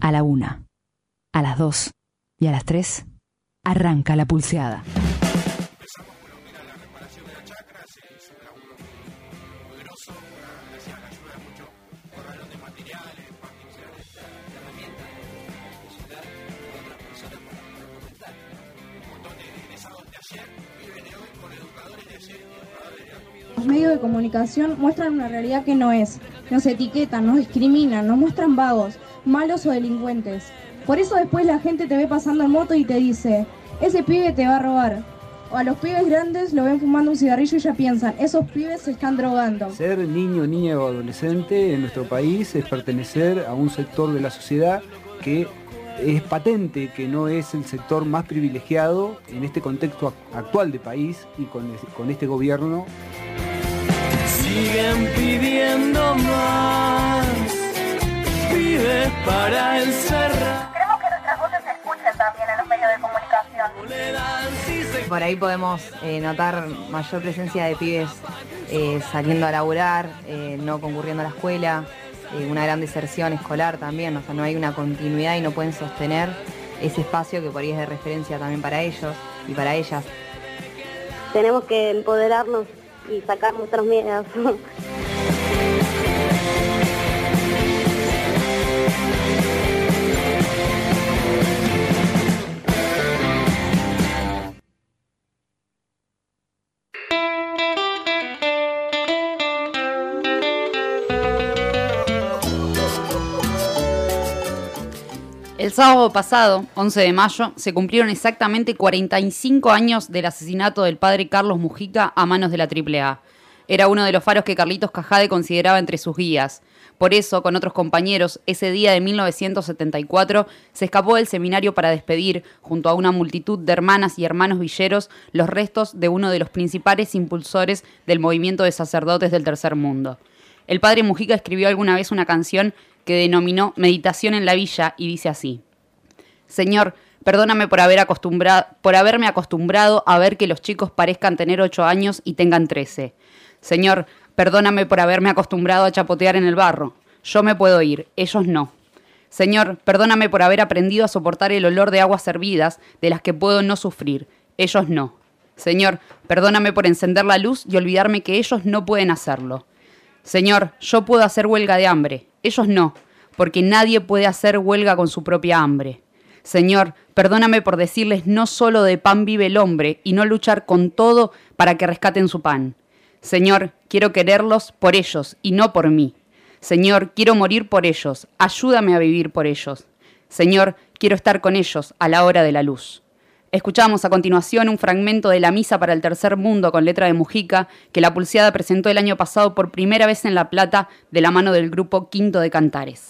A la 1, a las 2 y a las 3 arranca la pulseada. Empezamos con la reparación de la chacra, se hizo un laburo muy grosso, gracias a la ayuda de muchos corralones de materiales, particulares, herramientas de ciudad, otras personas para comentar. Un montón de egresados de ayer viven hoy con educadores de ayer y educadores de hoy. Los medios de comunicación muestran una realidad que no es. Nos etiquetan, nos discriminan, nos muestran vagos, malos o delincuentes. Por eso después la gente te ve pasando en moto y te dice, ese pibe te va a robar. O a los pibes grandes lo ven fumando un cigarrillo y ya piensan, esos pibes se están drogando. Ser niño, niña o adolescente en nuestro país es pertenecer a un sector de la sociedad que es patente que no es el sector más privilegiado en este contexto actual de país y con este gobierno. Siguen pidiendo más, pibes para encerrar. Queremos que nuestras voces se escuchen también en los medios de comunicación. Por ahí podemos notar mayor presencia de pibes saliendo a laburar, no concurriendo a la escuela, una gran deserción escolar también, o sea, no hay una continuidad y no pueden sostener ese espacio que por ahí es de referencia también para ellos y para ellas. Tenemos que empoderarnos y sacar nuestros miedos. El sábado pasado, 11 de mayo, se cumplieron exactamente 45 años del asesinato del padre Carlos Mujica a manos de la AAA. Era uno de los faros que Carlitos Cajade consideraba entre sus guías. Por eso, con otros compañeros, ese día de 1974, se escapó del seminario para despedir, junto a una multitud de hermanas y hermanos villeros, los restos de uno de los principales impulsores del movimiento de sacerdotes del Tercer Mundo. El padre Mujica escribió alguna vez una canción que denominó Meditación en la Villa y dice así: Señor, perdóname por haberme acostumbrado a ver que los chicos parezcan tener 8 años y tengan 13. Señor, perdóname por haberme acostumbrado a chapotear en el barro. Yo me puedo ir, ellos no. Señor, perdóname por haber aprendido a soportar el olor de aguas hervidas de las que puedo no sufrir, ellos no. Señor, perdóname por encender la luz y olvidarme que ellos no pueden hacerlo. Señor, yo puedo hacer huelga de hambre, ellos no, porque nadie puede hacer huelga con su propia hambre. Señor, perdóname por decirles no solo de pan vive el hombre y no luchar con todo para que rescaten su pan. Señor, quiero quererlos por ellos y no por mí. Señor, quiero morir por ellos, ayúdame a vivir por ellos. Señor, quiero estar con ellos a la hora de la luz. Escuchamos a continuación un fragmento de la Misa para el Tercer Mundo con letra de Mujica que la Pulseada presentó el año pasado por primera vez en La Plata de la mano del grupo Quinto de Cantares.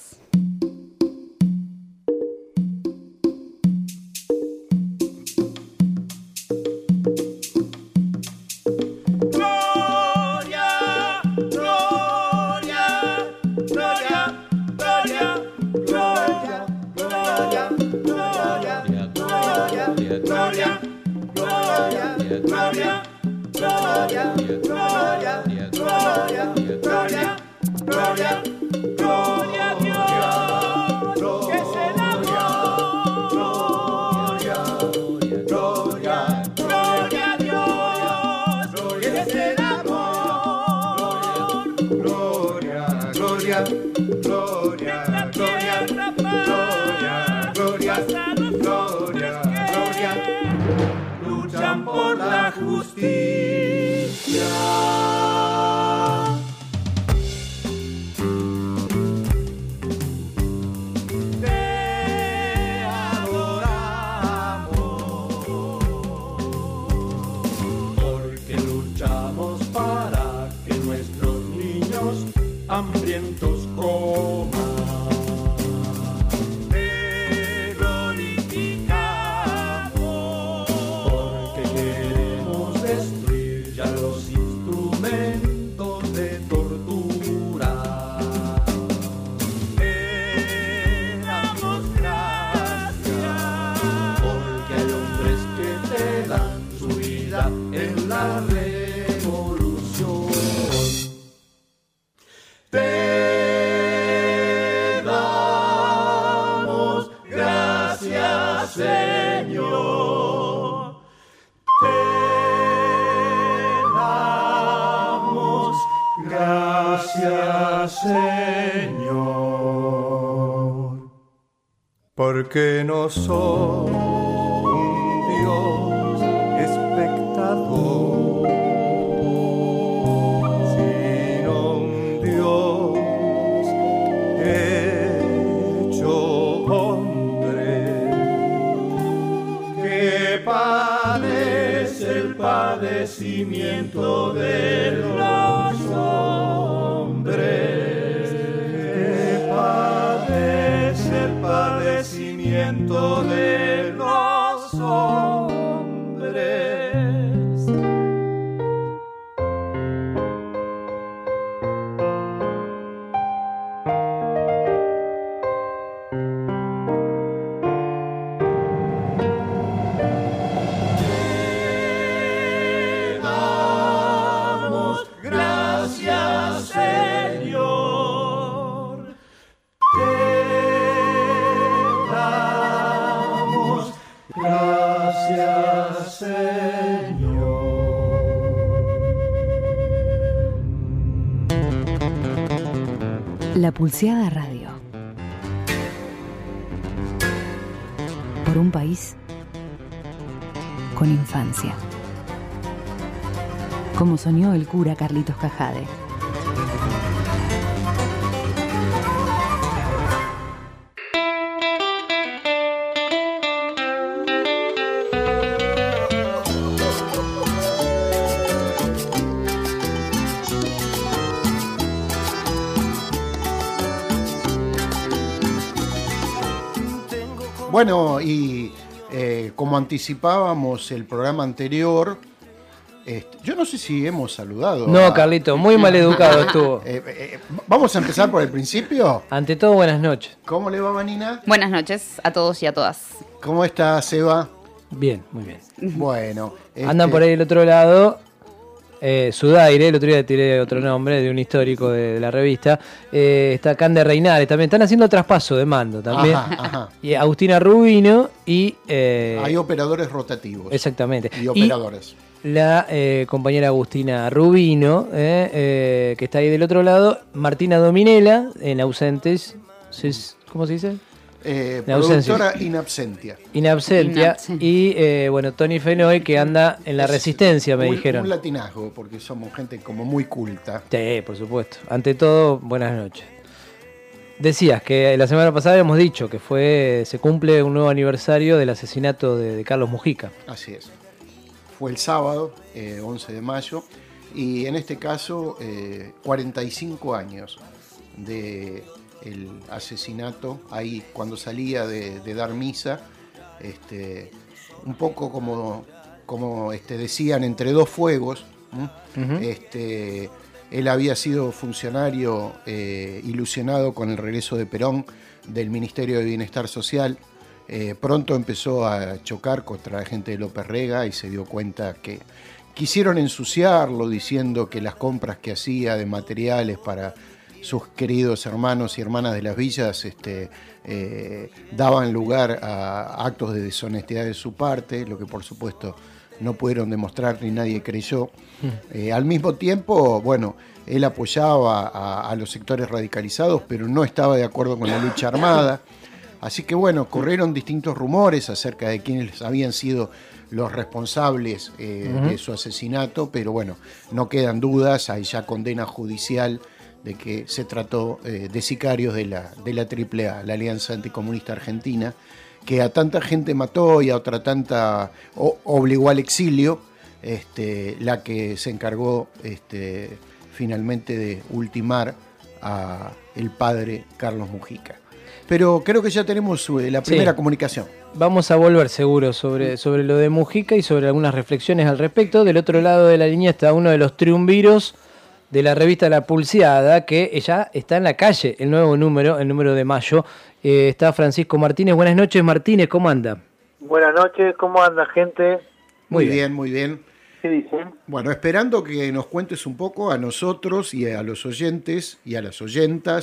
Luchan por la justicia. Te adoramos porque luchamos para que nuestros niños hambrientos coman. Te glorificamos porque queremos destruir ya los instrumentos Porque no soy un Dios espectador, sino un Dios hecho hombre, que padece el padecimiento de los hombres, que padece el padecimiento de los hombres. Te damos gracias, Señor. Gracias, Señor. La Pulseada Radio. Por un país con infancia. Como soñó el cura Carlitos Cajade. Bueno, y como anticipábamos el programa anterior, yo no sé si hemos saludado. No, Carlito, muy mal educado estuvo. Vamos a empezar por el principio. Ante todo, buenas noches. ¿Cómo le va, Vanina? Buenas noches a todos y a todas. ¿Cómo está, Seba? Bien, muy bien. Bueno. Andan por ahí del otro lado. Sudaire, el otro día tiré otro nombre de un histórico de la revista. Está Cande Reinares también. Están haciendo traspaso de mando también. Ajá. Y Agustina Rubino y... Hay operadores rotativos. Exactamente. Y operadores. La compañera Agustina Rubino, que está ahí del otro lado. Martina Dominela, en ausentes. ¿Cómo se dice? Productora in absentia. Y bueno, Tony Fenoy, que anda en la Resistencia, me dijeron. Un latinazgo, porque somos gente como muy culta. Sí, por supuesto. Ante todo, buenas noches. Decías que la semana pasada habíamos dicho que se cumple un nuevo aniversario del asesinato de Carlos Mujica. Así es. Fue el sábado, 11 de mayo, y en este caso 45 años de el asesinato, ahí cuando salía de dar misa, un poco como decían, entre dos fuegos. Uh-huh. Él había sido funcionario ilusionado con el regreso de Perón del Ministerio de Bienestar Social. Pronto empezó a chocar contra la gente de López Rega y se dio cuenta que quisieron ensuciarlo diciendo que las compras que hacía de materiales para sus queridos hermanos y hermanas de las villas daban lugar a actos de deshonestidad de su parte, lo que por supuesto no pudieron demostrar ni nadie creyó. Al mismo tiempo, bueno, él apoyaba a los sectores radicalizados, pero no estaba de acuerdo con la lucha armada. Así que bueno, corrieron distintos rumores acerca de quiénes habían sido los responsables de su asesinato, pero bueno, no quedan dudas, hay ya condena judicial de que se trató de sicarios de la AAA, la Alianza Anticomunista Argentina, que a tanta gente mató y a otra tanta obligó al exilio, la que se encargó finalmente de ultimar a el padre Carlos Mujica. Pero creo que ya tenemos la primera comunicación. Vamos a volver seguro sobre lo de Mujica y sobre algunas reflexiones al respecto. Del otro lado de la línea está uno de los triunviros de la revista La Pulseada, que ya está en la calle, el nuevo número, el número de mayo. Está Francisco Martínez. Buenas noches, Martínez, ¿cómo anda? Buenas noches, ¿cómo anda, gente? Muy bien, muy bien. ¿Qué dicen? Bueno, esperando que nos cuentes un poco a nosotros y a los oyentes y a las oyentas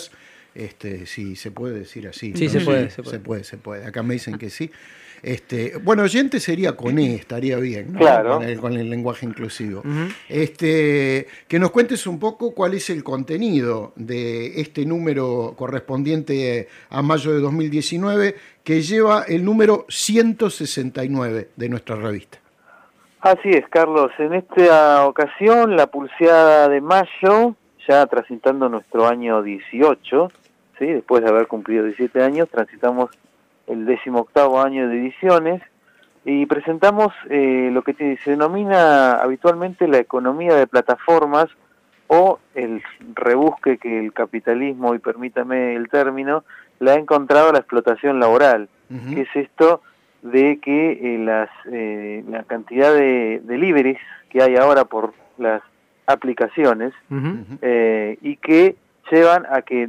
si se puede decir así. Sí, ¿no? se puede. Se puede. Acá me dicen que sí. Bueno, oyente sería con estaría bien, ¿no? Claro. Con el lenguaje inclusivo. Que nos cuentes un poco cuál es el contenido de este número correspondiente a mayo de 2019, que lleva el número 169 de nuestra revista. Así es, Carlos. En esta ocasión, la pulseada de mayo, ya transitando nuestro año 18, ¿sí? Después de haber cumplido 17 años, transitamos el 18º año de ediciones y presentamos lo que se denomina habitualmente la economía de plataformas o el rebusque que el capitalismo, y permítame el término, le ha encontrado a la explotación laboral. ¿Qué es esto de que la cantidad de deliveries que hay ahora por las aplicaciones y que llevan a que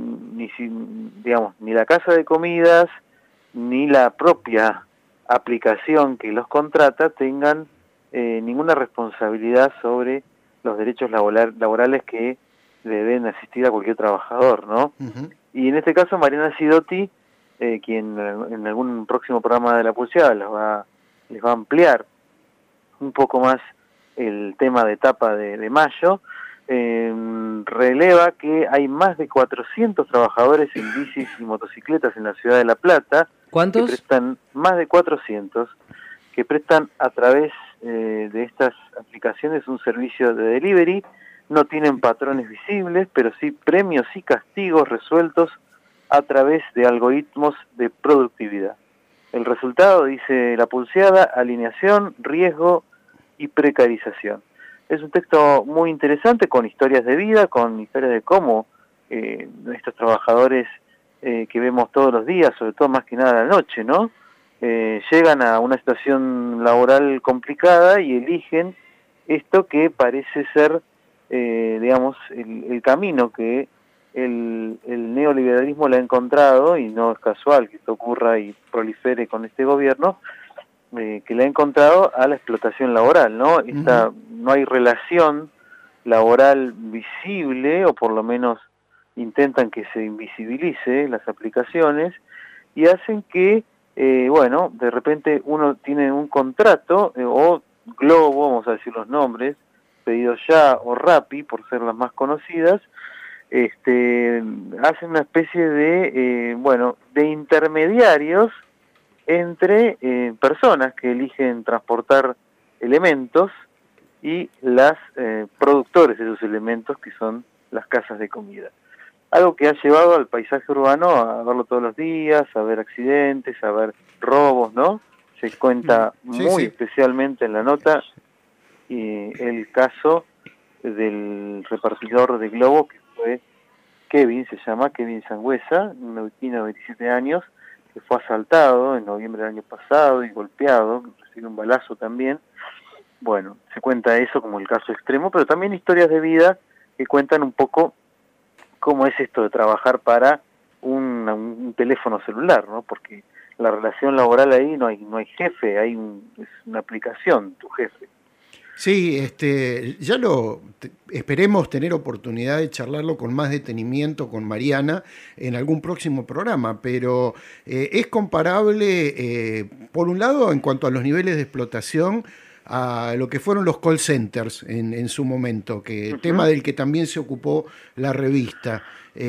ni la casa de comidas ni la propia aplicación que los contrata tengan ninguna responsabilidad sobre los derechos laborales que le deben asistir a cualquier trabajador, ¿no? Y en este caso Mariana Sidotti, quien en algún próximo programa de La Pulseada les va a ampliar un poco más el tema de etapa de mayo, releva que hay más de 400 trabajadores en bicis y motocicletas en la ciudad de La Plata. ¿Cuántos? Que prestan más de 400, que prestan a través de estas aplicaciones un servicio de delivery. No tienen patrones visibles, pero sí premios y castigos resueltos a través de algoritmos de productividad. El resultado, dice La Pulseada, alineación, riesgo y precarización. Es un texto muy interesante, con historias de vida, con historias de cómo estos trabajadores que vemos todos los días, sobre todo más que nada a la noche, ¿no? Llegan a una situación laboral complicada y eligen esto que parece ser, el camino que el neoliberalismo le ha encontrado, y no es casual que esto ocurra y prolifere con este gobierno, que le ha encontrado a la explotación laboral, ¿no? No hay relación laboral visible, o por lo menos intentan que se invisibilice las aplicaciones, y hacen que, de repente uno tiene un contrato, o Globo, vamos a decir los nombres, Pedido Ya o Rappi, por ser las más conocidas, hacen una especie de intermediarios entre personas que eligen transportar elementos y las productores de esos elementos, que son las casas de comida. Algo que ha llevado al paisaje urbano a verlo todos los días, a ver accidentes, a ver robos, ¿no? Se cuenta muy especialmente en la nota el caso del repartidor de Globo, que fue Kevin Sangüesa, un neoyorquino de 27 años, que fue asaltado en noviembre del año pasado y golpeado, recibió un balazo también. Bueno, se cuenta eso como el caso extremo, pero también historias de vida que cuentan un poco cómo es esto de trabajar para un teléfono celular, ¿no? Porque la relación laboral ahí no hay jefe, es una aplicación, tu jefe. Sí, esperemos tener oportunidad de charlarlo con más detenimiento con Mariana en algún próximo programa, pero es comparable, por un lado, en cuanto a los niveles de explotación, a lo que fueron los call centers en su momento, tema del que también se ocupó la revista,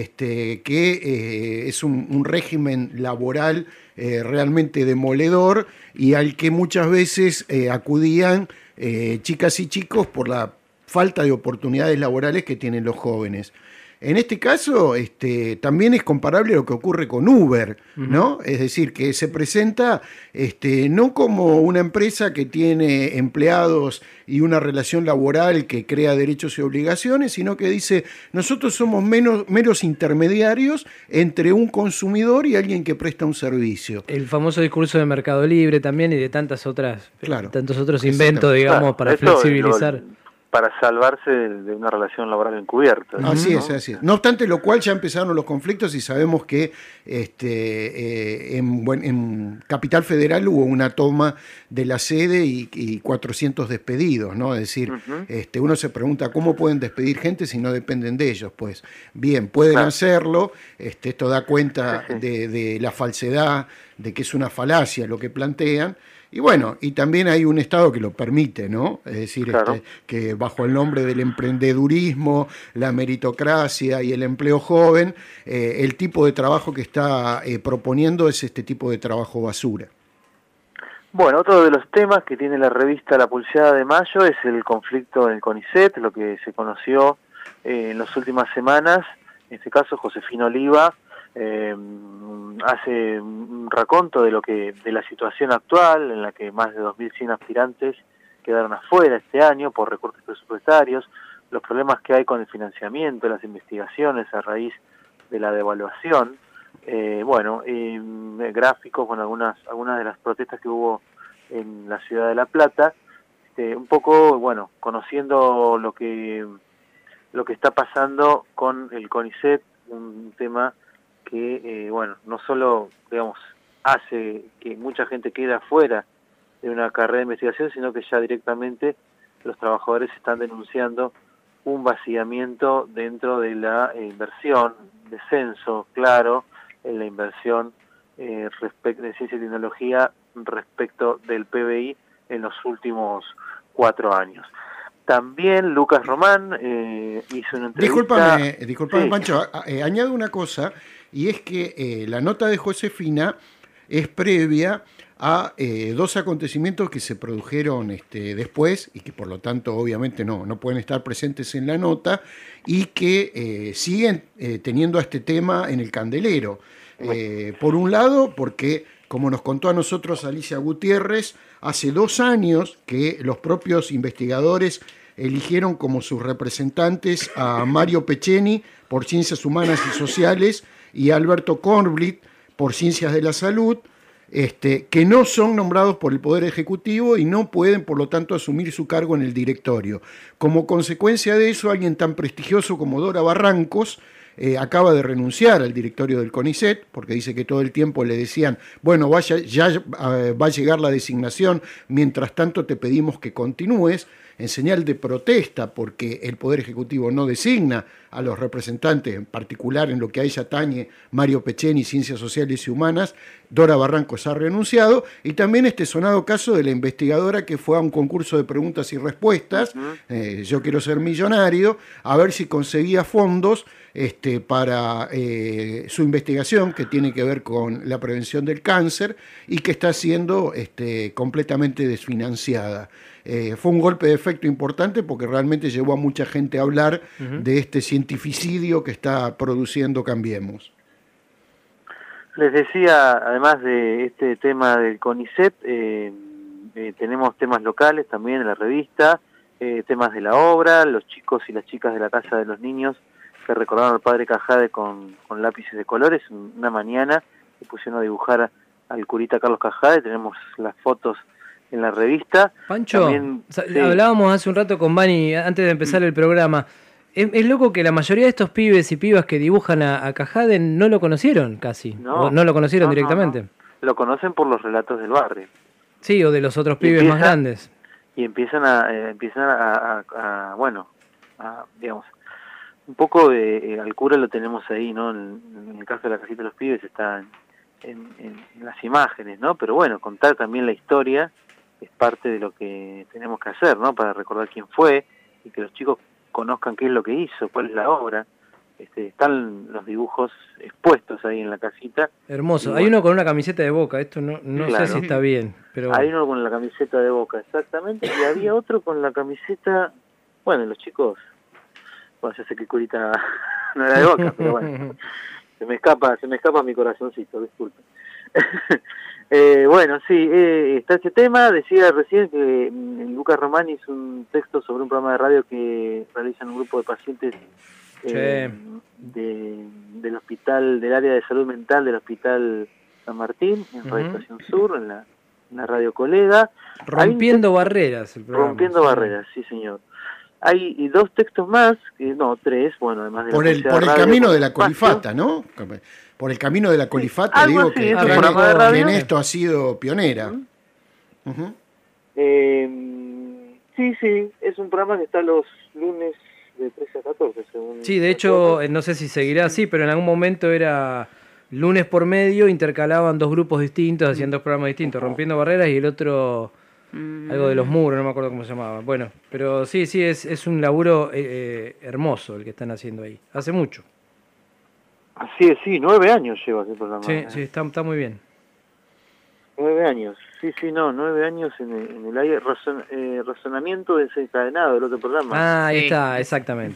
que es un régimen laboral realmente demoledor, y al que muchas veces acudían chicas y chicos por la falta de oportunidades laborales que tienen los jóvenes. En este caso, también es comparable a lo que ocurre con Uber, ¿no? Es decir, que se presenta no como una empresa que tiene empleados y una relación laboral que crea derechos y obligaciones, sino que dice, nosotros somos meros intermediarios entre un consumidor y alguien que presta un servicio. El famoso discurso de Mercado Libre también, y de tantos otros inventos, digamos, para flexibilizar. para salvarse de una relación laboral encubierta. Así ¿no? es, así es. No obstante lo cual ya empezaron los conflictos y sabemos que en Capital Federal hubo una toma de la sede y 400 despedidos, ¿no? Es decir, uno se pregunta cómo pueden despedir gente si no dependen de ellos. Pues bien, pueden hacerlo, esto da cuenta de la falsedad, de que es una falacia lo que plantean. Y bueno, y también hay un Estado que lo permite, ¿no? Es decir, que bajo el nombre del emprendedurismo, la meritocracia y el empleo joven, el tipo de trabajo que está proponiendo es este tipo de trabajo basura. Bueno, otro de los temas que tiene la revista La Pulseada de Mayo es el conflicto en el CONICET, lo que se conoció en las últimas semanas. En este caso, Josefina Oliva hace un raconto de la situación actual en la que más de 2.100 aspirantes quedaron afuera este año por recortes presupuestarios, los problemas que hay con el financiamiento, las investigaciones a raíz de la devaluación, gráficos con algunas de las protestas que hubo en la ciudad de La Plata, un poco, conociendo lo que está pasando con el CONICET, un tema que, no solo, hace que mucha gente quede afuera de una carrera de investigación, sino que ya directamente los trabajadores están denunciando un vaciamiento dentro de la inversión, descenso claro en la inversión de ciencia y tecnología respecto del PBI en los últimos 4 años. También Lucas Román hizo una entrevista... Discúlpame, Pancho, añado una cosa, y es que la nota de Josefina es previa a 2 acontecimientos que se produjeron después y que por lo tanto obviamente no pueden estar presentes en la nota y que siguen teniendo a este tema en el candelero. Por un lado, porque como nos contó a nosotros Alicia Gutiérrez, hace 2 años que los propios investigadores eligieron como sus representantes a Mario Peceni por Ciencias Humanas y Sociales y a Alberto Kornblit por Ciencias de la Salud, que no son nombrados por el Poder Ejecutivo y no pueden, por lo tanto, asumir su cargo en el directorio. Como consecuencia de eso, alguien tan prestigioso como Dora Barrancos acaba de renunciar al directorio del CONICET, porque dice que todo el tiempo le decían, bueno, va a llegar la designación, mientras tanto te pedimos que continúes, en señal de protesta, porque el Poder Ejecutivo no designa a los representantes, en particular en lo que a ella atañe Mario Peceni, Ciencias Sociales y Humanas. Dora Barrancos ha renunciado, y también este sonado caso de la investigadora que fue a un concurso de preguntas y respuestas, Yo quiero ser millonario, a ver si conseguía fondos para su investigación que tiene que ver con la prevención del cáncer y que está siendo completamente desfinanciada. Fue un golpe de efecto importante porque realmente llevó a mucha gente a hablar de este cientificidio que está produciendo Cambiemos. Les decía, además de este tema del CONICET, tenemos temas locales también en la revista, temas de la obra, los chicos y las chicas de la Casa de los Niños que recordaron al padre Cajade con lápices de colores. Una mañana se pusieron a dibujar al curita Carlos Cajade, tenemos las fotos en la revista. Pancho, también, hablábamos hace un rato con Vani antes de empezar el programa. Es loco que la mayoría de estos pibes y pibas que dibujan a Cajade no lo conocieron casi, no lo conocieron directamente. No. Lo conocen por los relatos del barrio. Sí, o de los otros pibes más grandes. Y empiezan digamos, un poco al cura lo tenemos ahí, ¿no? En el caso de la casita de los pibes está en las imágenes, ¿no? Pero bueno, contar también la historia es parte de lo que tenemos que hacer, ¿no? Para recordar quién fue y que los chicos conozcan qué es lo que hizo, cuál es la obra. Están los dibujos expuestos ahí en la casita. Hermoso. Y hay uno con una camiseta de Boca, esto no claro, sé si está bien. Pero... Hay uno con la camiseta de Boca, exactamente, y había otro con la camiseta, los chicos, yo sé que el curita no era de Boca, pero bueno, se me escapa mi corazoncito, disculpen. Está este tema. Decía recién que Lucas Román hizo un texto sobre un programa de radio que realizan un grupo de pacientes del hospital, del área de salud mental del Hospital San Martín, en Radio Estación Sur, en la Radio Colega. Rompiendo barreras el programa. Rompiendo barreras, sí señor. Hay 2 textos más, no, 3, bueno, además de por el camino de la colifata, ¿no? Por el camino de la colifata, algo digo así, que, es un programa de radio. en esto ha sido pionera. Sí, es un programa que está los lunes de 13 a 14, según... Sí, de hecho, no sé si seguirá así, pero en algún momento era lunes por medio, intercalaban 2 grupos distintos, hacían 2 programas distintos, Rompiendo Barreras y el otro... algo de los muros, no me acuerdo cómo se llamaba. Bueno, pero sí, es un laburo hermoso el que están haciendo ahí. Hace mucho. Así es, sí, 9 años lleva ese programa. Sí, está muy bien. 9 años, sí, 9 años en el aire. Razonamiento desencadenado, el otro programa. Ahí está, exactamente.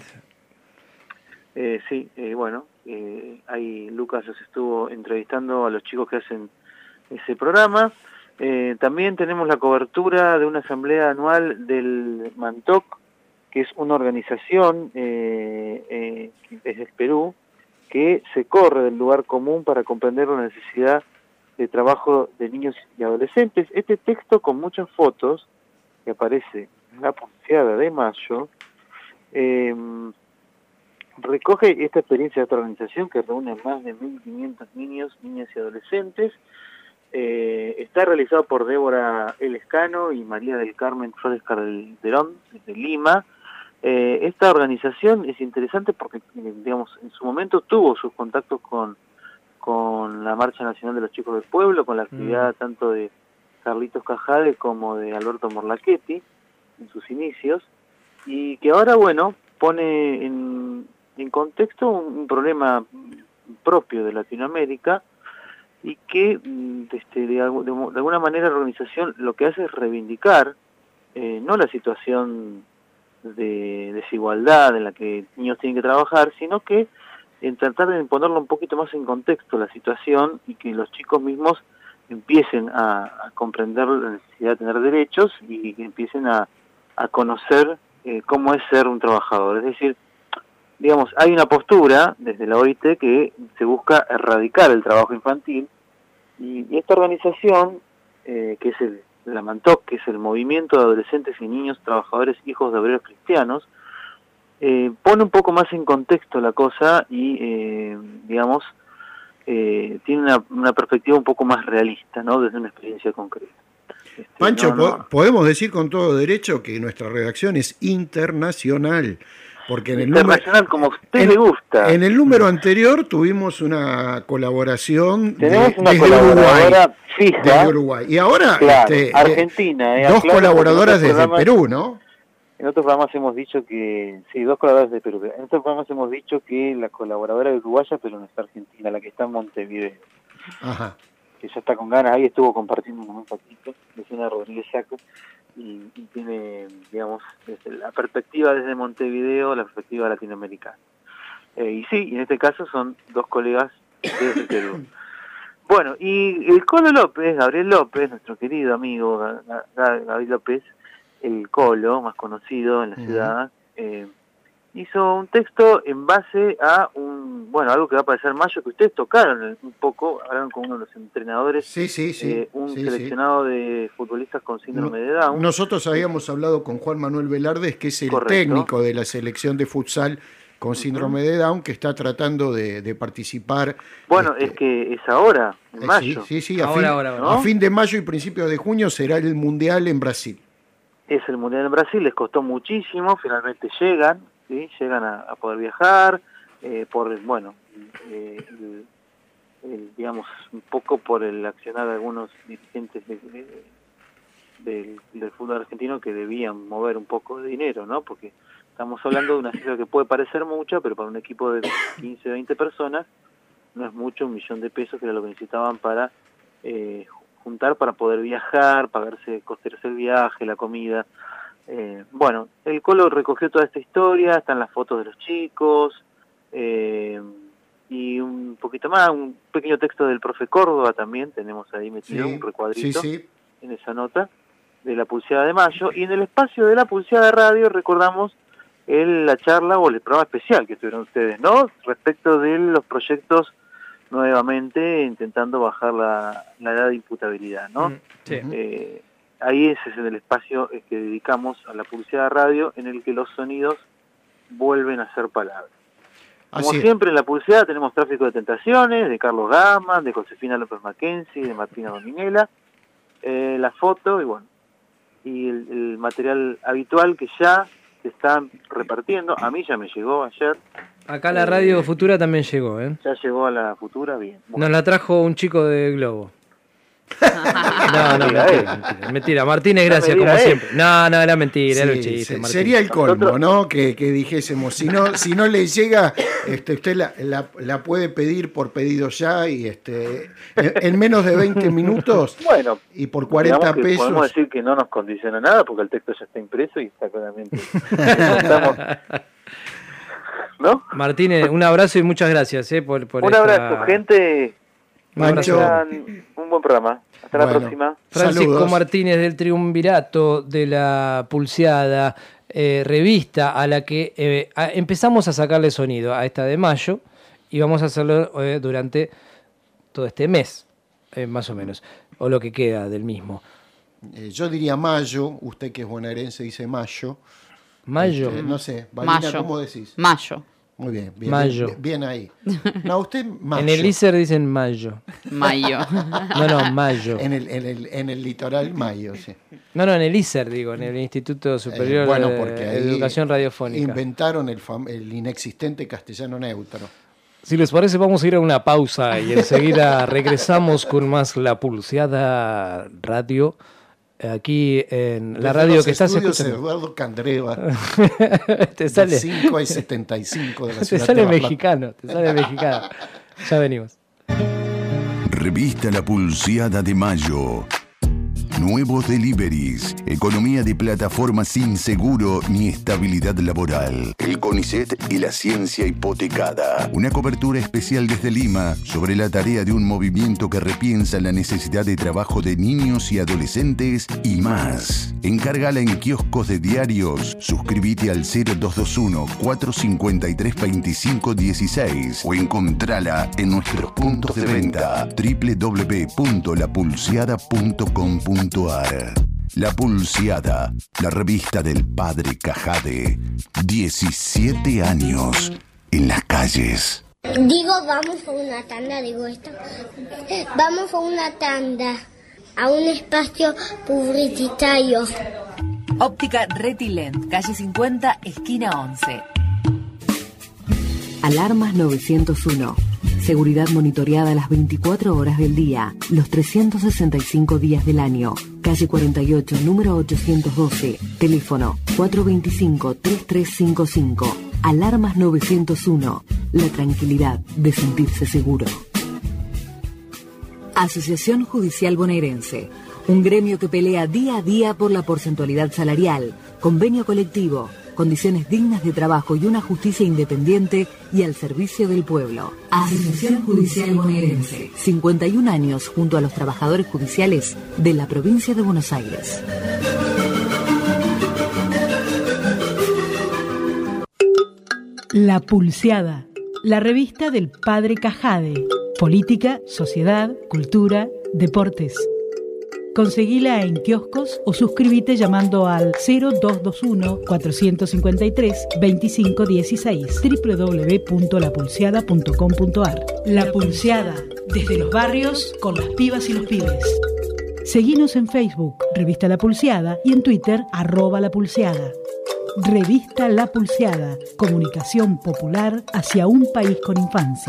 Bueno, ahí Lucas los estuvo entrevistando a los chicos que hacen ese programa. También tenemos la cobertura de una asamblea anual del MANTOC, que es una organización que es del Perú, que se corre del lugar común para comprender la necesidad de trabajo de niños y adolescentes. Este texto con muchas fotos, que aparece en la Pulseada de Mayo, recoge esta experiencia de esta organización que reúne a más de 1.500 niños, niñas y adolescentes. Está realizado por Débora Elescano y María del Carmen Flores Calderón, de Lima. Esta organización es interesante porque, digamos, en su momento tuvo sus contactos con la Marcha Nacional de los Chicos del Pueblo, con la actividad tanto de Carlitos Cajade como de Alberto Morlachetti en sus inicios, y que ahora, bueno, pone en contexto un problema propio de Latinoamérica, y que de alguna manera la organización lo que hace es reivindicar no la situación de desigualdad en la que niños tienen que trabajar, sino que en tratar de ponerlo un poquito más en contexto la situación y que los chicos mismos empiecen a comprender la necesidad de tener derechos y que empiecen a conocer cómo es ser un trabajador. Es decir, digamos, hay una postura desde la OIT que se busca erradicar el trabajo infantil, y esta organización, que es la MANTOC, que es el Movimiento de Adolescentes y Niños Trabajadores Hijos de Obreros Cristianos, pone un poco más en contexto la cosa y, digamos, tiene una perspectiva un poco más realista, ¿no? Desde una experiencia concreta. Pancho, podemos decir con todo derecho que nuestra redacción es internacional. Porque en el internacional, como a usted le gusta. En el número anterior tuvimos una colaboración desde Uruguay, fija, desde Uruguay. Y ahora claro, Argentina. 2 colaboradoras desde Perú, ¿no? En otros programas hemos dicho que... Sí, 2 colaboradoras de Perú. En otros programas hemos dicho que la colaboradora es uruguaya, pero no está argentina, la que está en Montevideo. Ajá. Que ya está con ganas. Ahí estuvo compartiendo un poquito. Luciana Rodríguez Saco. Y tiene, digamos, desde la perspectiva desde Montevideo, la perspectiva latinoamericana. Y sí, en este caso son 2 colegas desde Perú. Bueno, y el Colo López, Gabriel López, nuestro querido amigo Gabriel López, el Colo, más conocido en la ciudad, hizo un texto en base a algo que va a aparecer en mayo, que ustedes tocaron un poco, hablaron con uno de los entrenadores, seleccionado de futbolistas con síndrome de Down. Nosotros habíamos hablado con Juan Manuel Velardes, que es el técnico de la selección de futsal con síndrome de Down, que está tratando de participar. Bueno, es que es ahora, en mayo. Sí, a fin de mayo y principios de junio será el Mundial en Brasil. Es el Mundial en Brasil, les costó muchísimo, finalmente llegan a poder viajar, digamos, un poco por el accionar de algunos dirigentes del fútbol argentino que debían mover un poco de dinero, ¿no? Porque estamos hablando de una cifra que puede parecer mucha, pero para un equipo de 15, 20 personas no es mucho, 1 millón de pesos, que era lo que necesitaban para juntar para poder viajar, costearse el viaje, la comida. El Colo recogió toda esta historia, están las fotos de los chicos, y un poquito más, un pequeño texto del profe Córdoba también, tenemos ahí metido un recuadrito en esa nota de la Pulseada de Mayo, y en el espacio de la Pulseada de Radio recordamos la charla o el programa especial que tuvieron ustedes, ¿no? Respecto de los proyectos nuevamente intentando bajar la edad de imputabilidad, ¿no? ahí ese es el espacio que dedicamos a la publicidad de radio, en el que los sonidos vuelven a ser palabras. Como siempre en la publicidad tenemos Tráfico de Tentaciones, de Carlos Gama, de Josefina López Mackenzie, de Martina Dominela, la foto y bueno, y el material habitual que ya se están repartiendo. A mí ya me llegó ayer. Acá la Radio Futura también llegó, ¿eh? Ya llegó a la Futura, bien. Bueno. Nos la trajo un chico de Globo. No, mentira. Martínez, gracias, como siempre. No, era mentira, era un chiste. Sería el colmo, ¿no? Que dijésemos, si no le llega, usted la puede pedir por pedido ya y en menos de 20 minutos bueno, y por 40 pesos. Podemos decir que no nos condiciona nada porque el texto ya está impreso y está claramente. ¿No? Martínez, un abrazo y muchas gracias por un abrazo, gente. Mancho. Un buen programa. Hasta la próxima. Francisco Saludos. Martínez del Triunvirato de la Pulseada, revista a la que empezamos a sacarle sonido a esta de mayo y vamos a hacerlo durante todo este mes, más o menos, o lo que queda del mismo. Yo diría mayo, usted que es bonaerense dice mayo. Mayo. No sé, Valina, mayo. ¿cómo decís? Mayo. Muy bien, Mayo. Bien ahí. No, usted mayo. En el ISER dicen mayo. Mayo. No, mayo. En el litoral mayo, sí. No, en el ISER, digo, en el Instituto Superior porque de ahí Educación Radiofónica. Inventaron el inexistente castellano neutro. Si les parece, vamos a ir a una pausa y enseguida regresamos con más La Pulseada Radio. Aquí en la radio que estás escuchando. Eduardo Candreva. Te sale 5 y 75 de la ciudad. Te sale mexicano. Ya venimos. Revista La Pulseada de Mayo. Nuevos deliveries, economía de plataforma sin seguro ni estabilidad laboral. El CONICET y la ciencia hipotecada. Una cobertura especial desde Lima sobre la tarea de un movimiento que repiensa la necesidad de trabajo de niños y adolescentes y más. Encárgala en kioscos de diarios. Suscríbete al 0221-453-2516 o encontrala en nuestros puntos de venta www.lapulseada.com.ar. La Pulseada, la revista del padre Cajade. 17 años en las calles. Digo, vamos a una tanda, digo esto. Vamos a una tanda, a un espacio publicitario. Óptica Retilent, calle 50, esquina 11. Alarmas 901. Seguridad monitoreada las 24 horas del día, los 365 días del año. Calle 48, número 812. Teléfono 425-3355. Alarmas 901. La tranquilidad de sentirse seguro. Asociación Judicial Bonaerense. Un gremio que pelea día a día por la porcentualidad salarial, convenio colectivo, condiciones dignas de trabajo y una justicia independiente y al servicio del pueblo. Asociación Judicial Bonaerense. 51 años junto a los trabajadores judiciales de la provincia de Buenos Aires. La Pulseada, la revista del padre Cajade. Política, sociedad, cultura, deportes. Conseguila en kioscos o suscríbete llamando al 0221-453-2516 www.lapulseada.com.ar. La Pulseada, desde los barrios con las pibas y los pibes. Seguinos en Facebook, Revista La Pulseada, y en Twitter, @lapulseada. Revista La Pulseada, comunicación popular hacia un país con infancia.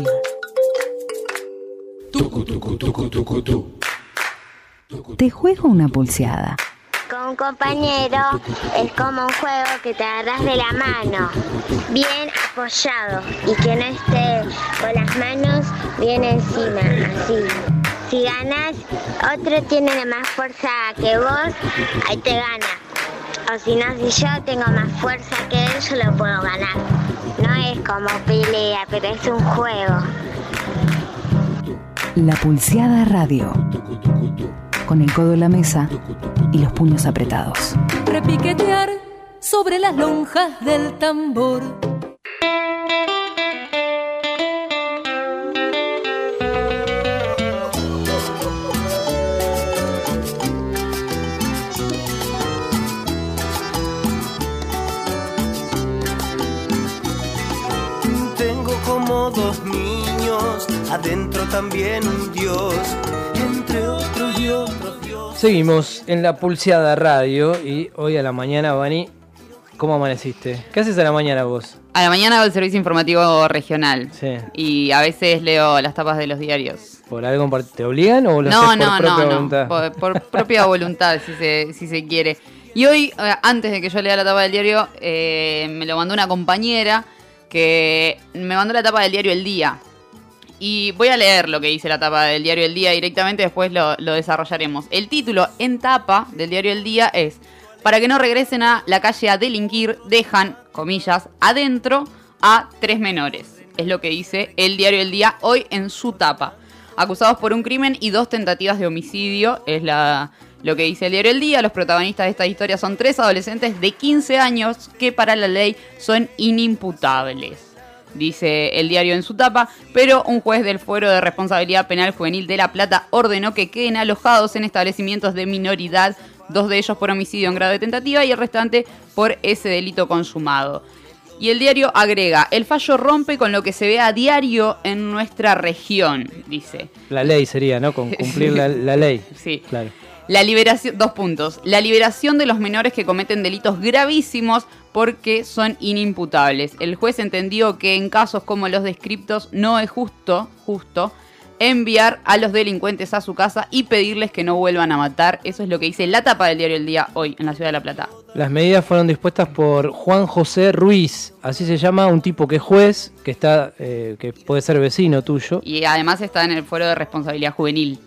Te juego una pulseada. Con un compañero es como un juego que te agarras de la mano, bien apoyado, y que no esté con las manos bien encima, así. Si ganas, otro tiene más fuerza que vos, ahí te gana. O si no, si yo tengo más fuerza que él, yo lo puedo ganar. No es como pelea, pero es un juego. La Pulseada Radio. Con el codo en la mesa y los puños apretados. Repiquetear sobre las lonjas del tambor. como dos niños, adentro también un Dios, entre otros y otros dioses. Seguimos en La Pulseada Radio y hoy a la mañana, Vani, ¿cómo amaneciste? ¿Qué haces a la mañana vos? A la mañana hago el servicio informativo regional. Sí. Y a veces leo las tapas de los diarios. ¿Por algo en particular? ¿Te obligan o lo haces por propia voluntad? Por propia voluntad, si se quiere. Y hoy, antes de que yo lea la tapa del diario, me lo mandó una compañera que me mandó la tapa del diario El Día. Y voy a leer lo que dice la tapa del diario El Día directamente, después lo desarrollaremos. El título en tapa del diario El Día es: para que no regresen a la calle a delinquir, dejan, comillas, adentro a 3 menores. Es lo que dice el diario El Día hoy en su tapa. Acusados por un crimen y 2 tentativas de homicidio, es lo que dice el diario El Día. Los protagonistas de esta historia son 3 adolescentes de 15 años que para la ley son inimputables, dice el diario en su tapa, pero un juez del Fuero de Responsabilidad Penal Juvenil de La Plata ordenó que queden alojados en establecimientos de minoridad, 2 de ellos por homicidio en grado de tentativa y el restante por ese delito consumado. Y el diario agrega: el fallo rompe con lo que se ve a diario en nuestra región, dice. La ley sería, ¿no? Con cumplir la ley. Sí. Claro. La liberación, 2 puntos. La liberación de los menores que cometen delitos gravísimos porque son inimputables. El juez entendió que en casos como los descriptos no es justo enviar a los delincuentes a su casa y pedirles que no vuelvan a matar. Eso es lo que dice la tapa del diario El Día hoy en la ciudad de La Plata. Las medidas fueron dispuestas por Juan José Ruiz, así se llama, un tipo que es juez, que está, que puede ser vecino tuyo. Y además está en el Fuero de Responsabilidad Juvenil.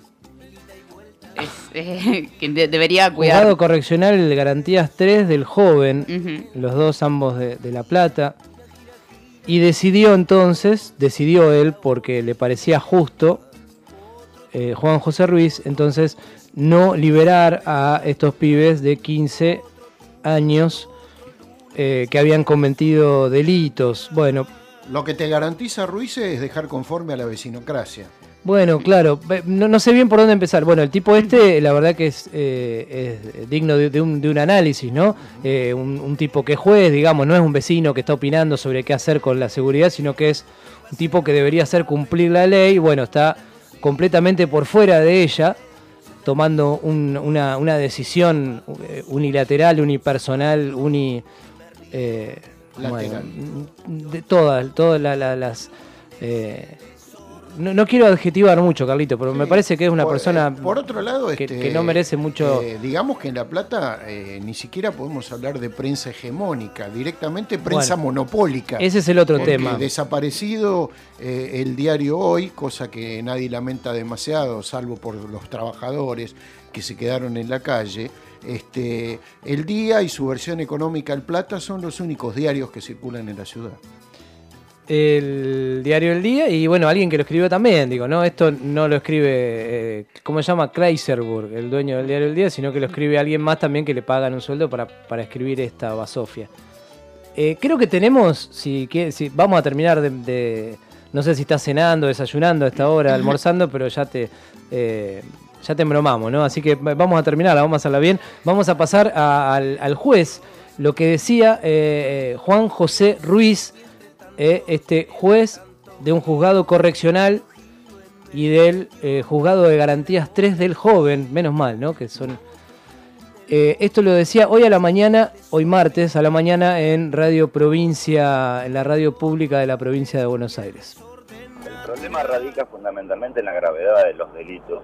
Que debería cuidar. Juzgado Correccional de Garantías 3 del joven, los dos ambos de La Plata. Y decidió él, porque le parecía justo, Juan José Ruiz, entonces no liberar a estos pibes de 15 años que habían cometido delitos. Bueno, lo que te garantiza Ruiz es dejar conforme a la vecinocracia. Bueno, claro, no sé bien por dónde empezar. Bueno, el tipo la verdad que es digno de un análisis, ¿no? Un tipo que es juez, digamos, no es un vecino que está opinando sobre qué hacer con la seguridad, sino que es un tipo que debería hacer cumplir la ley. Bueno, está completamente por fuera de ella, tomando una decisión unilateral, unipersonal, lateral. De todas las... No quiero adjetivar mucho, Carlito, pero sí, me parece que es una persona por otro lado, que no merece mucho... digamos que en La Plata ni siquiera podemos hablar de prensa hegemónica, directamente prensa monopólica. Ese es el otro tema. Desaparecido el diario Hoy, cosa que nadie lamenta demasiado, salvo por los trabajadores que se quedaron en la calle. El Día y su versión económica El Plata son los únicos diarios que circulan en la ciudad. El diario El Día y bueno, alguien que lo escribió también, digo, ¿no? Esto no lo escribe, ¿cómo se llama? Kreiserburg, el dueño del diario El Día, sino que lo escribe alguien más también que le pagan un sueldo para escribir esta basofia. Creo que tenemos, si vamos a terminar no sé si estás cenando, desayunando a esta hora, almorzando, pero ya te embromamos, ¿no? Así que vamos a terminarla, vamos a hacerla bien. Vamos a pasar al juez, lo que decía Juan José Ruiz, este juez de un juzgado correccional y del juzgado de garantías 3 del joven, menos mal, ¿no? Que son esto lo decía hoy a la mañana, hoy martes a la mañana en Radio Provincia, en la radio pública de la provincia de Buenos Aires. El problema radica fundamentalmente en la gravedad de los delitos.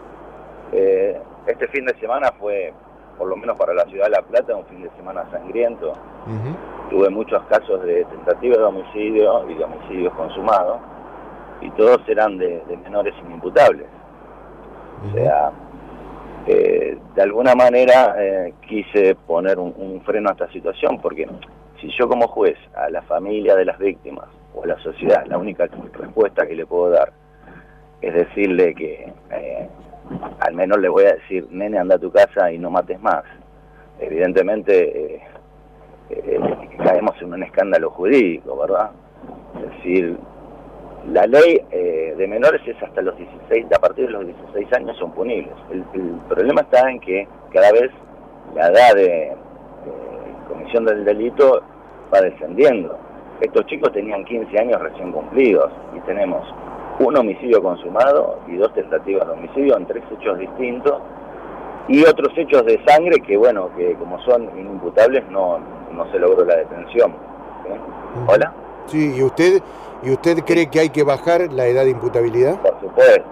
Este fin de semana fue, por lo menos para la ciudad de La Plata, un fin de semana sangriento. Tuve muchos casos de tentativa de homicidio y de homicidios consumados, y todos eran de menores inimputables. O sea, de alguna manera quise poner un freno a esta situación, porque si yo como juez a la familia de las víctimas o a la sociedad, la única respuesta que le puedo dar es decirle que al menos le voy a decir, nene, anda a tu casa y no mates más, evidentemente caemos en un escándalo jurídico, ¿verdad? Es decir, la ley de menores es hasta los 16, a partir de los 16 años son punibles. El problema está en que cada vez la edad de comisión del delito va descendiendo. estos chicos tenían 15 años recién cumplidos y tenemos un homicidio consumado y 2 tentativas de homicidio en 3 hechos distintos y otros hechos de sangre que, bueno, que como son inimputables no se logró la detención. ¿Sí? ¿Hola? Sí, ¿y usted cree que hay que bajar la edad de imputabilidad? Por supuesto.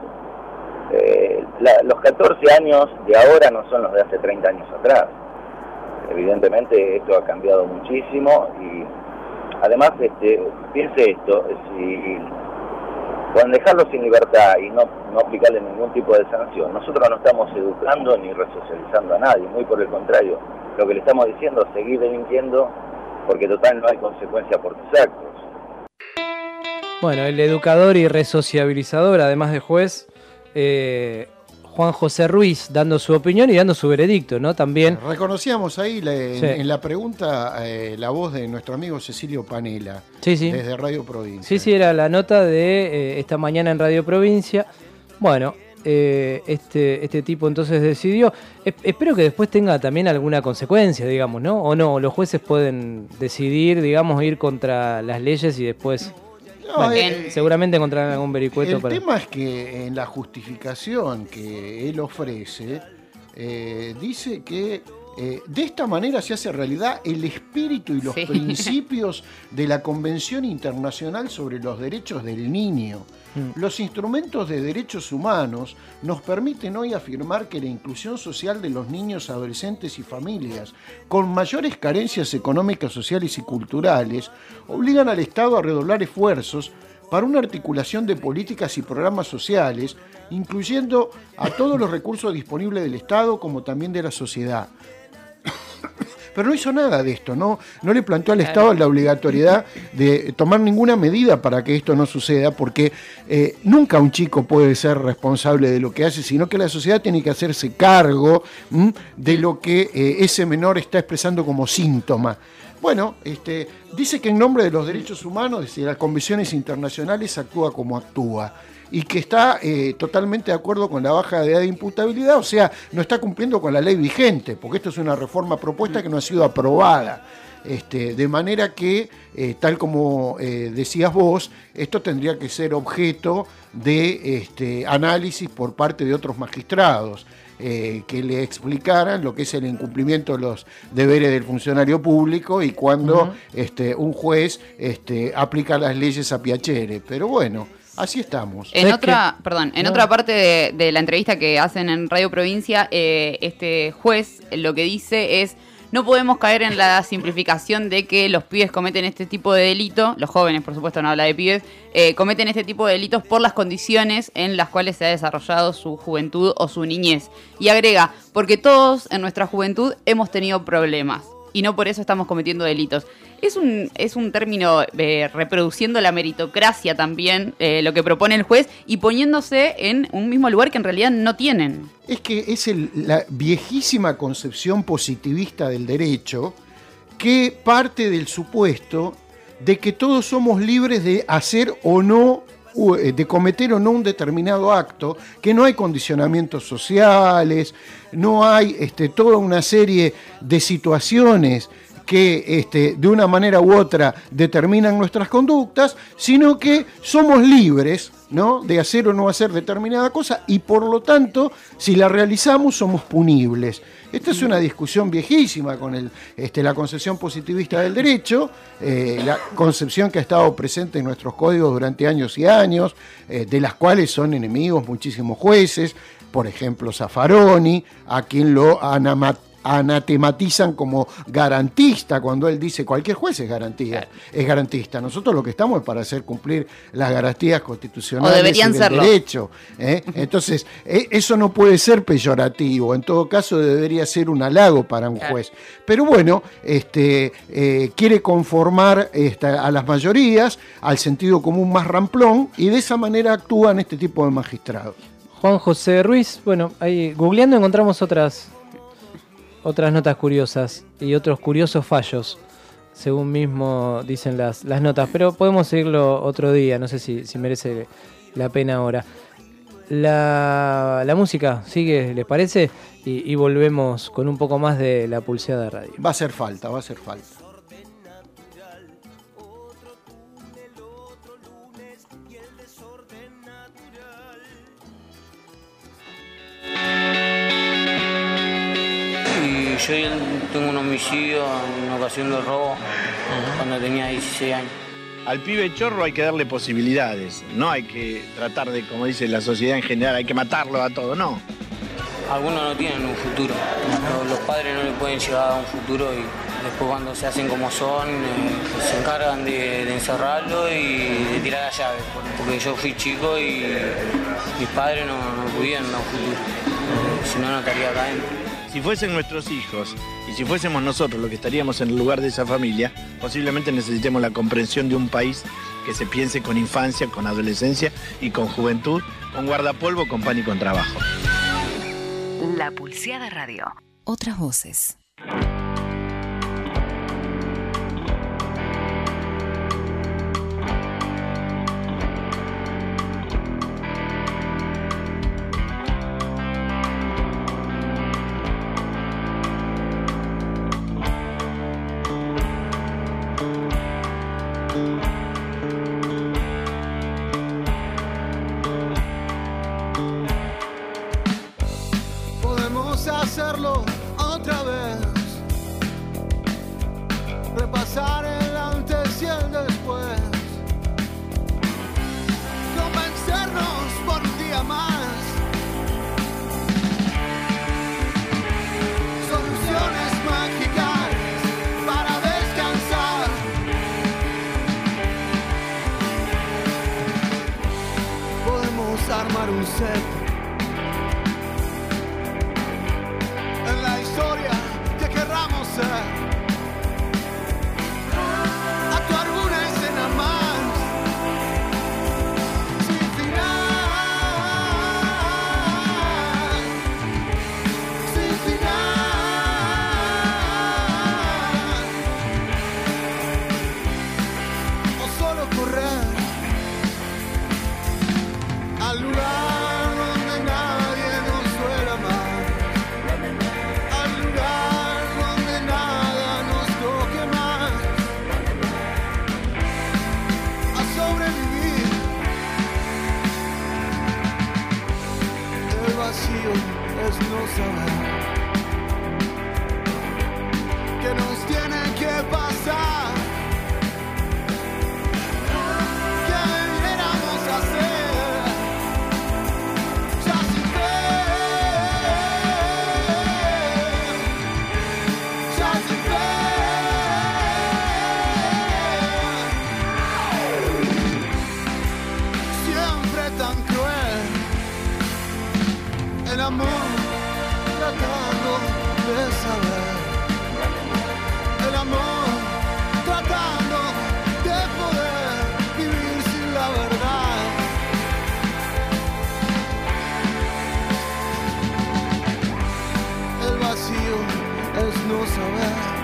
Los 14 años de ahora no son los de hace 30 años atrás. Evidentemente esto ha cambiado muchísimo y además piense esto, si con dejarlos sin libertad y no aplicarle ningún tipo de sanción, nosotros no estamos educando ni resocializando a nadie, muy por el contrario, lo que le estamos diciendo es seguir delinquiendo porque total no hay consecuencia por tus actos. Bueno, el educador y resociabilizador, además de juez, Juan José Ruiz, dando su opinión y dando su veredicto, ¿no? También. Reconocíamos ahí en la pregunta la voz de nuestro amigo Cecilio Panela, sí. Desde Radio Provincia. Sí, era la nota de esta mañana en Radio Provincia. Bueno, este tipo entonces decidió. Espero que después tenga también alguna consecuencia, digamos, ¿no? O no, los jueces pueden decidir, digamos, ir contra las leyes y después... No, seguramente encontrarán algún vericueto. El tema es que en la justificación que él ofrece, dice que de esta manera se hace realidad el espíritu y los principios de la Convención Internacional sobre los Derechos del Niño. Los instrumentos de derechos humanos nos permiten hoy afirmar que la inclusión social de los niños, adolescentes y familias con mayores carencias económicas, sociales y culturales obligan al Estado a redoblar esfuerzos para una articulación de políticas y programas sociales, incluyendo a todos los recursos disponibles del Estado como también de la sociedad. Pero no hizo nada de esto, no le planteó al Estado la obligatoriedad de tomar ninguna medida para que esto no suceda, porque nunca un chico puede ser responsable de lo que hace, sino que la sociedad tiene que hacerse cargo de lo que ese menor está expresando como síntoma. Bueno, dice que en nombre de los derechos humanos y de las convenciones internacionales actúa como actúa. Y que está totalmente de acuerdo con la baja de edad de imputabilidad, o sea, no está cumpliendo con la ley vigente, porque esto es una reforma propuesta que no ha sido aprobada. De manera que, tal como decías vos, esto tendría que ser objeto de análisis por parte de otros magistrados, que le explicaran lo que es el incumplimiento de los deberes del funcionario público y cuando un juez aplica las leyes a piacere. Pero bueno, así estamos. En otra parte de la entrevista que hacen en Radio Provincia, este juez lo que dice es: no podemos caer en la simplificación de que los pibes cometen este tipo de delito, los jóvenes, por supuesto, no habla de pibes, cometen este tipo de delitos por las condiciones en las cuales se ha desarrollado su juventud o su niñez. Y agrega, porque todos en nuestra juventud hemos tenido problemas y no por eso estamos cometiendo delitos. Es un término reproduciendo la meritocracia también, lo que propone el juez, y poniéndose en un mismo lugar que en realidad no tienen. Es que es la viejísima concepción positivista del derecho, que parte del supuesto de que todos somos libres de hacer o no, de cometer o no un determinado acto, que no hay condicionamientos sociales, no hay toda una serie de situaciones que de una manera u otra determinan nuestras conductas, sino que somos libres, ¿no?, de hacer o no hacer determinada cosa y por lo tanto, si la realizamos, somos punibles. Esta es una discusión viejísima con la concepción positivista del derecho, la concepción que ha estado presente en nuestros códigos durante años y años, de las cuales son enemigos muchísimos jueces, por ejemplo Zaffaroni, a quien lo anatematizan como garantista cuando él dice cualquier juez es garantista. Nosotros lo que estamos es para hacer cumplir las garantías constitucionales y del derecho. Entonces, eso no puede ser peyorativo, en todo caso debería ser un halago para un juez. Pero bueno, quiere conformar a las mayorías, al sentido común más ramplón, y de esa manera actúan este tipo de magistrados. Juan José Ruiz, bueno, ahí googleando encontramos otras notas curiosas y otros curiosos fallos, según mismo dicen las notas, pero podemos seguirlo otro día, no sé si merece la pena ahora. La música sigue, ¿les parece? Y volvemos con un poco más de La Pulseada Radio. Va a hacer falta. Yo tengo un homicidio en ocasión de robo cuando tenía 16 años. Al pibe chorro hay que darle posibilidades, no hay que tratar de, como dice la sociedad en general, hay que matarlo a todo, no. Algunos no tienen un futuro, los padres no le pueden llegar a un futuro y después cuando se hacen como son, se encargan de encerrarlo y de tirar la llave, porque yo fui chico y mis padres no pudieron dar un futuro, si no estaría acá adentro. Si fuesen nuestros hijos y si fuésemos nosotros los que estaríamos en el lugar de esa familia, posiblemente necesitemos la comprensión de un país que se piense con infancia, con adolescencia y con juventud, con guardapolvo, con pan y con trabajo. La Pulseada Radio. Otras voces. Hacerlo otra vez, repasar el antes y el después, convencernos por un día más, soluciones mágicas para descansar, podemos armar un set la historia que querramos ser, actuar una escena más, sin final, sin final, o solo correr al lugar donde nadie nos suele amar. Es no saber qué nos tiene que pasar, qué debiéramos hacer, ya sin fe, ya sin fe, siempre tan cruel. El amor tratando de saber, el amor tratando de poder vivir sin la verdad. El vacío es no saber.